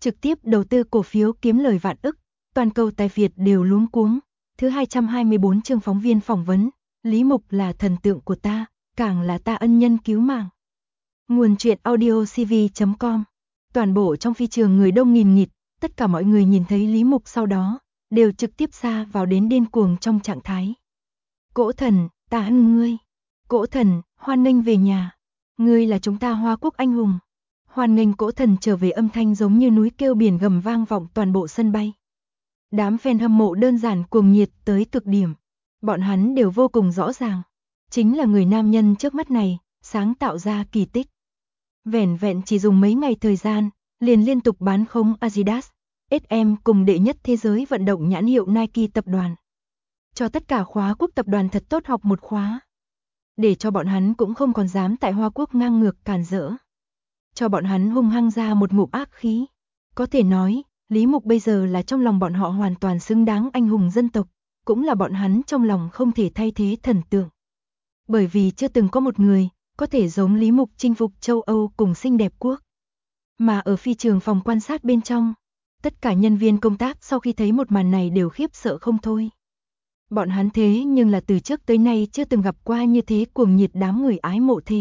trực tiếp đầu tư cổ phiếu kiếm lời vạn ức, toàn cầu tài Việt đều luống cuống. Thứ 224 chương phóng viên phỏng vấn, Lý Mục là thần tượng của ta, càng là ta ân nhân cứu mạng. Nguồn truyện audio cv.com. Toàn bộ trong phi trường người đông nghìn nghịt, tất cả mọi người nhìn thấy Lý Mục sau đó, đều trực tiếp sa vào đến điên cuồng trong trạng thái. Cỗ thần, ta ân ngươi. Cỗ thần, hoan nghênh về nhà. Ngươi là chúng ta Hoa Quốc anh hùng. Hoan nghênh cỗ thần trở về, âm thanh giống như núi kêu biển gầm vang vọng toàn bộ sân bay. Đám fan hâm mộ đơn giản cuồng nhiệt tới cực điểm. Bọn hắn đều vô cùng rõ ràng. Chính là người nam nhân trước mắt này, sáng tạo ra kỳ tích. Vẻn vẹn chỉ dùng mấy ngày thời gian, liền liên tục bán khống Adidas, SM cùng đệ nhất thế giới vận động nhãn hiệu Nike tập đoàn. Cho tất cả khóa quốc tập đoàn thật tốt học một khóa. Để cho bọn hắn cũng không còn dám tại Hoa Quốc ngang ngược cản rỡ. Cho bọn hắn hung hăng ra một ngụm ác khí. Có thể nói, Lý Mục bây giờ là trong lòng bọn họ hoàn toàn xứng đáng anh hùng dân tộc, cũng là bọn hắn trong lòng không thể thay thế thần tượng. Bởi vì chưa từng có một người có thể giống Lý Mục chinh phục châu Âu cùng xinh đẹp quốc. Mà ở phi trường phòng quan sát bên trong, tất cả nhân viên công tác sau khi thấy một màn này đều khiếp sợ không thôi. Bọn hắn thế nhưng là từ trước tới nay chưa từng gặp qua như thế cuồng nhiệt đám người ái mộ thể.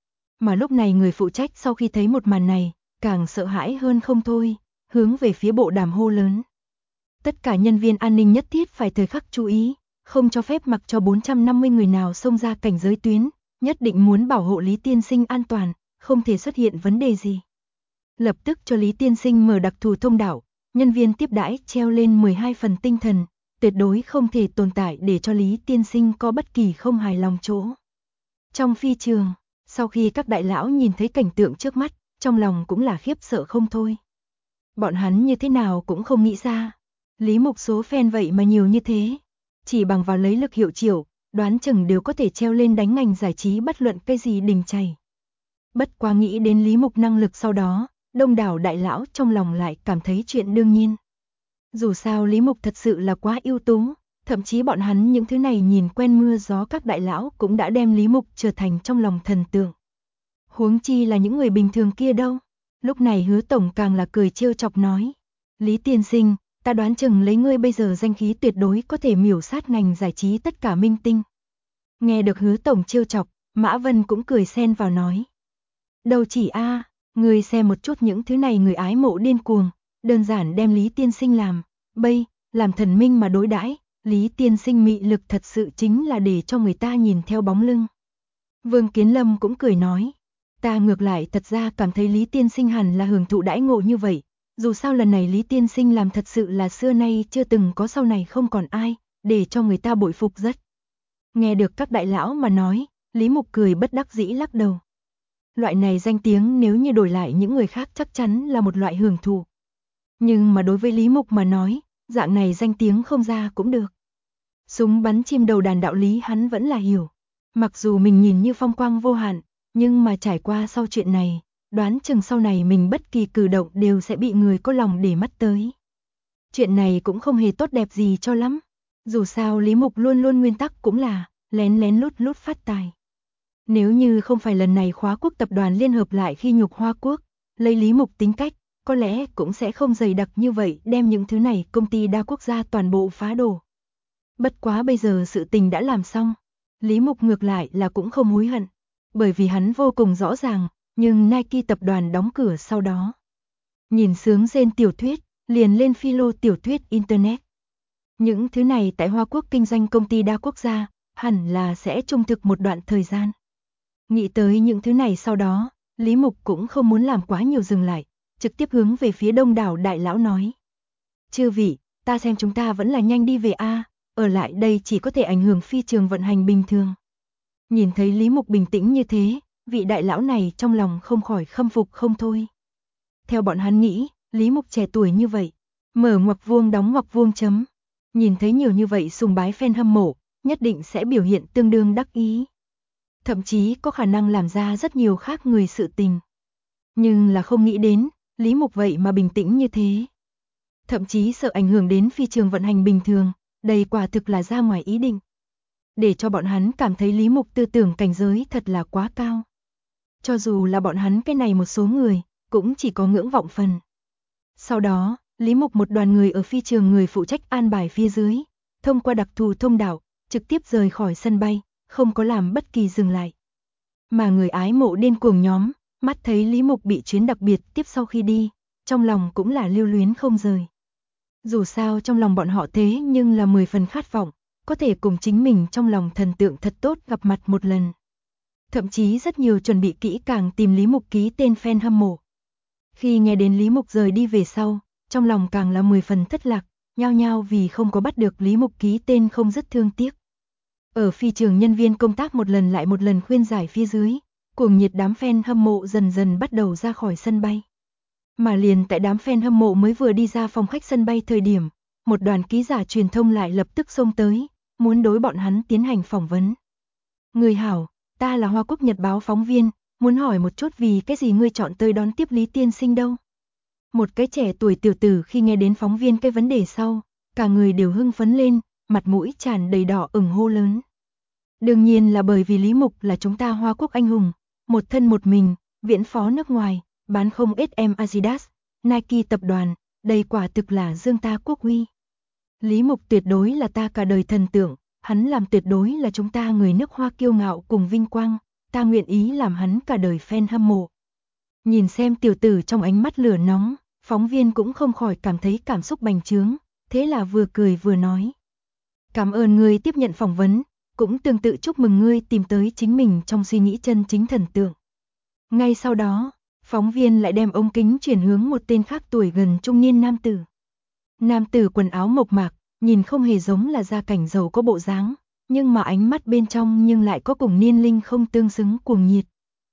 Mà lúc này người phụ trách sau khi thấy một màn này, càng sợ hãi hơn không thôi, hướng về phía bộ đàm hô lớn. Tất cả nhân viên an ninh nhất thiết phải thời khắc chú ý, không cho phép mặc cho 450 người nào xông ra cảnh giới tuyến, nhất định muốn bảo hộ Lý tiên sinh an toàn, không thể xuất hiện vấn đề gì. Lập tức cho Lý tiên sinh mở đặc thù thông đạo, nhân viên tiếp đãi treo lên 12 phần tinh thần, tuyệt đối không thể tồn tại để cho Lý tiên sinh có bất kỳ không hài lòng chỗ. Trong phi trường, sau khi các đại lão nhìn thấy cảnh tượng trước mắt, trong lòng cũng là khiếp sợ không thôi. Bọn hắn như thế nào cũng không nghĩ ra, Lý Mục số fan vậy mà nhiều như thế. Chỉ bằng vào lấy lực hiệu triệu, đoán chừng đều có thể treo lên đánh ngành giải trí bất luận cái gì đình chảy. Bất quá nghĩ đến Lý Mục năng lực sau đó, đông đảo đại lão trong lòng lại cảm thấy chuyện đương nhiên. Dù sao Lý Mục thật sự là quá ưu tú, thậm chí bọn hắn những thứ này nhìn quen mưa gió các đại lão cũng đã đem Lý Mục trở thành trong lòng thần tượng. Huống chi là những người bình thường kia đâu. Lúc này Hứa tổng càng là cười trêu chọc nói: "Lý tiên sinh, ta đoán chừng lấy ngươi bây giờ danh khí tuyệt đối có thể miểu sát ngành giải trí tất cả minh tinh." Nghe được Hứa tổng trêu chọc, Mã Vân cũng cười xen vào nói: "Đâu chỉ a, ngươi xem một chút những thứ này người ái mộ điên cuồng, đơn giản đem Lý tiên sinh làm thần minh mà đối đãi, Lý tiên sinh mị lực thật sự chính là để cho người ta nhìn theo bóng lưng." Vương Kiến Lâm cũng cười nói: "Ta ngược lại thật ra cảm thấy Lý tiên sinh hẳn là hưởng thụ đãi ngộ như vậy, dù sao lần này Lý tiên sinh làm thật sự là xưa nay chưa từng có, sau này không còn ai, để cho người ta bội phục rất." Nghe được các đại lão mà nói, Lý Mục cười bất đắc dĩ lắc đầu. Loại này danh tiếng nếu như đổi lại những người khác chắc chắn là một loại hưởng thụ. Nhưng mà đối với Lý Mục mà nói, dạng này danh tiếng không ra cũng được. Súng bắn chim đầu đàn đạo lý hắn vẫn là hiểu. Mặc dù mình nhìn như phong quang vô hạn, nhưng mà trải qua sau chuyện này, đoán chừng sau này mình bất kỳ cử động đều sẽ bị người có lòng để mắt tới. Chuyện này cũng không hề tốt đẹp gì cho lắm. Dù sao Lý Mục luôn luôn nguyên tắc cũng là lén lén lút lút phát tài. Nếu như không phải lần này khóa quốc tập đoàn liên hợp lại khi nhục Hoa Quốc, lấy Lý Mục tính cách, có lẽ cũng sẽ không dày đặc như vậy đem những thứ này công ty đa quốc gia toàn bộ phá đổ. Bất quá bây giờ sự tình đã làm xong, Lý Mục ngược lại là cũng không hối hận, bởi vì hắn vô cùng rõ ràng, nhưng Nike tập đoàn đóng cửa sau đó. Nhìn sướng rên tiểu thuyết, liền lên philo tiểu thuyết Internet. Những thứ này tại Hoa Quốc kinh doanh công ty đa quốc gia, hẳn là sẽ trung thực một đoạn thời gian. Nghĩ tới những thứ này sau đó, Lý Mục cũng không muốn làm quá nhiều dừng lại, trực tiếp hướng về phía đông đảo đại lão nói: "Chư vị, ta xem chúng ta vẫn là nhanh đi về a, ở lại đây chỉ có thể ảnh hưởng phi trường vận hành bình thường." Nhìn thấy Lý Mục bình tĩnh như thế, vị đại lão này trong lòng không khỏi khâm phục không thôi. Theo bọn hắn nghĩ, Lý Mục trẻ tuổi như vậy, mở ngoặc vuông đóng ngoặc vuông chấm. Nhìn thấy nhiều như vậy sùng bái fan hâm mộ, nhất định sẽ biểu hiện tương đương đắc ý. Thậm chí có khả năng làm ra rất nhiều khác người sự tình. Nhưng là không nghĩ đến, Lý Mục vậy mà bình tĩnh như thế. Thậm chí sợ ảnh hưởng đến phi trường vận hành bình thường, đây quả thực là ra ngoài ý định. Để cho bọn hắn cảm thấy Lý Mục tư tưởng cảnh giới thật là quá cao. Cho dù là bọn hắn cái này một số người, cũng chỉ có ngưỡng vọng phần. Sau đó, Lý Mục một đoàn người ở phi trường người phụ trách an bài phía dưới, thông qua đặc thù thông đạo, trực tiếp rời khỏi sân bay, không có làm bất kỳ dừng lại. Mà người ái mộ điên cuồng nhóm, mắt thấy Lý Mục bị chuyến đặc biệt tiếp sau khi đi, trong lòng cũng là lưu luyến không rời. Dù sao trong lòng bọn họ thế nhưng là 10 phần khát vọng, có thể cùng chính mình trong lòng thần tượng thật tốt gặp mặt một lần. Thậm chí rất nhiều chuẩn bị kỹ càng tìm Lý Mục ký tên fan hâm mộ. Khi nghe đến Lý Mục rời đi về sau, trong lòng càng là 10 phần thất lạc, nhao nhao vì không có bắt được Lý Mục ký tên không rất thương tiếc. Ở phi trường nhân viên công tác một lần lại một lần khuyên giải phía dưới, cuồng nhiệt đám fan hâm mộ dần dần bắt đầu ra khỏi sân bay. Mà liền tại đám fan hâm mộ mới vừa đi ra phòng khách sân bay thời điểm, một đoàn ký giả truyền thông lại lập tức xông tới, muốn đối bọn hắn tiến hành phỏng vấn. Người hảo, ta là Hoa Quốc Nhật báo phóng viên, muốn hỏi một chút vì cái gì ngươi chọn tới đón tiếp Lý tiên sinh đâu? Một cái trẻ tuổi tiểu tử khi nghe đến phóng viên cái vấn đề sau, cả người đều hưng phấn lên, mặt mũi tràn đầy đỏ ửng hô lớn. Đương nhiên là bởi vì Lý Mục là chúng ta Hoa Quốc anh hùng, một thân một mình, viễn phó nước ngoài, bán không ít em Adidas, Nike tập đoàn, đây quả thực là dương ta quốc uy. Lý Mục tuyệt đối là ta cả đời thần tượng, hắn làm tuyệt đối là chúng ta người nước Hoa kiêu ngạo cùng vinh quang, ta nguyện ý làm hắn cả đời fan hâm mộ. Nhìn xem tiểu tử trong ánh mắt lửa nóng, phóng viên cũng không khỏi cảm thấy cảm xúc bành trướng, thế là vừa cười vừa nói. Cảm ơn ngươi tiếp nhận phỏng vấn, cũng tương tự chúc mừng ngươi tìm tới chính mình trong suy nghĩ chân chính thần tượng. Ngay sau đó, phóng viên lại đem ống kính chuyển hướng một tên khác tuổi gần trung niên nam tử. Nam tử quần áo mộc mạc, nhìn không hề giống là gia cảnh giàu có bộ dáng, nhưng mà ánh mắt bên trong nhưng lại có cùng niên linh không tương xứng cuồng nhiệt.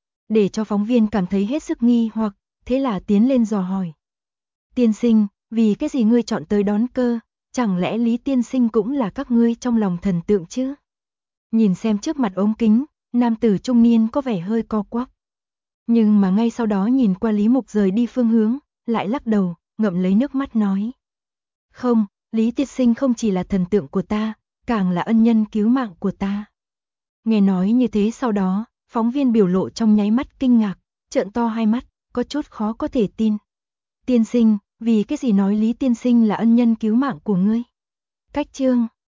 Để cho phóng viên cảm thấy hết sức nghi hoặc, thế là tiến lên dò hỏi. Tiên sinh, vì cái gì ngươi chọn tới đón cơ, chẳng lẽ Lý tiên sinh cũng là các ngươi trong lòng thần tượng chứ? Nhìn xem trước mặt ống kính, nam tử trung niên có vẻ hơi co quắp. Nhưng mà ngay sau đó nhìn qua Lý Mục rời đi phương hướng, lại lắc đầu, ngậm lấy nước mắt nói. Không, Lý tiên sinh không chỉ là thần tượng của ta, càng là ân nhân cứu mạng của ta. Nghe nói như thế sau đó, phóng viên biểu lộ trong nháy mắt kinh ngạc, trợn to hai mắt, có chút khó có thể tin. Tiên sinh, vì cái gì nói Lý tiên sinh là ân nhân cứu mạng của ngươi? Cách chương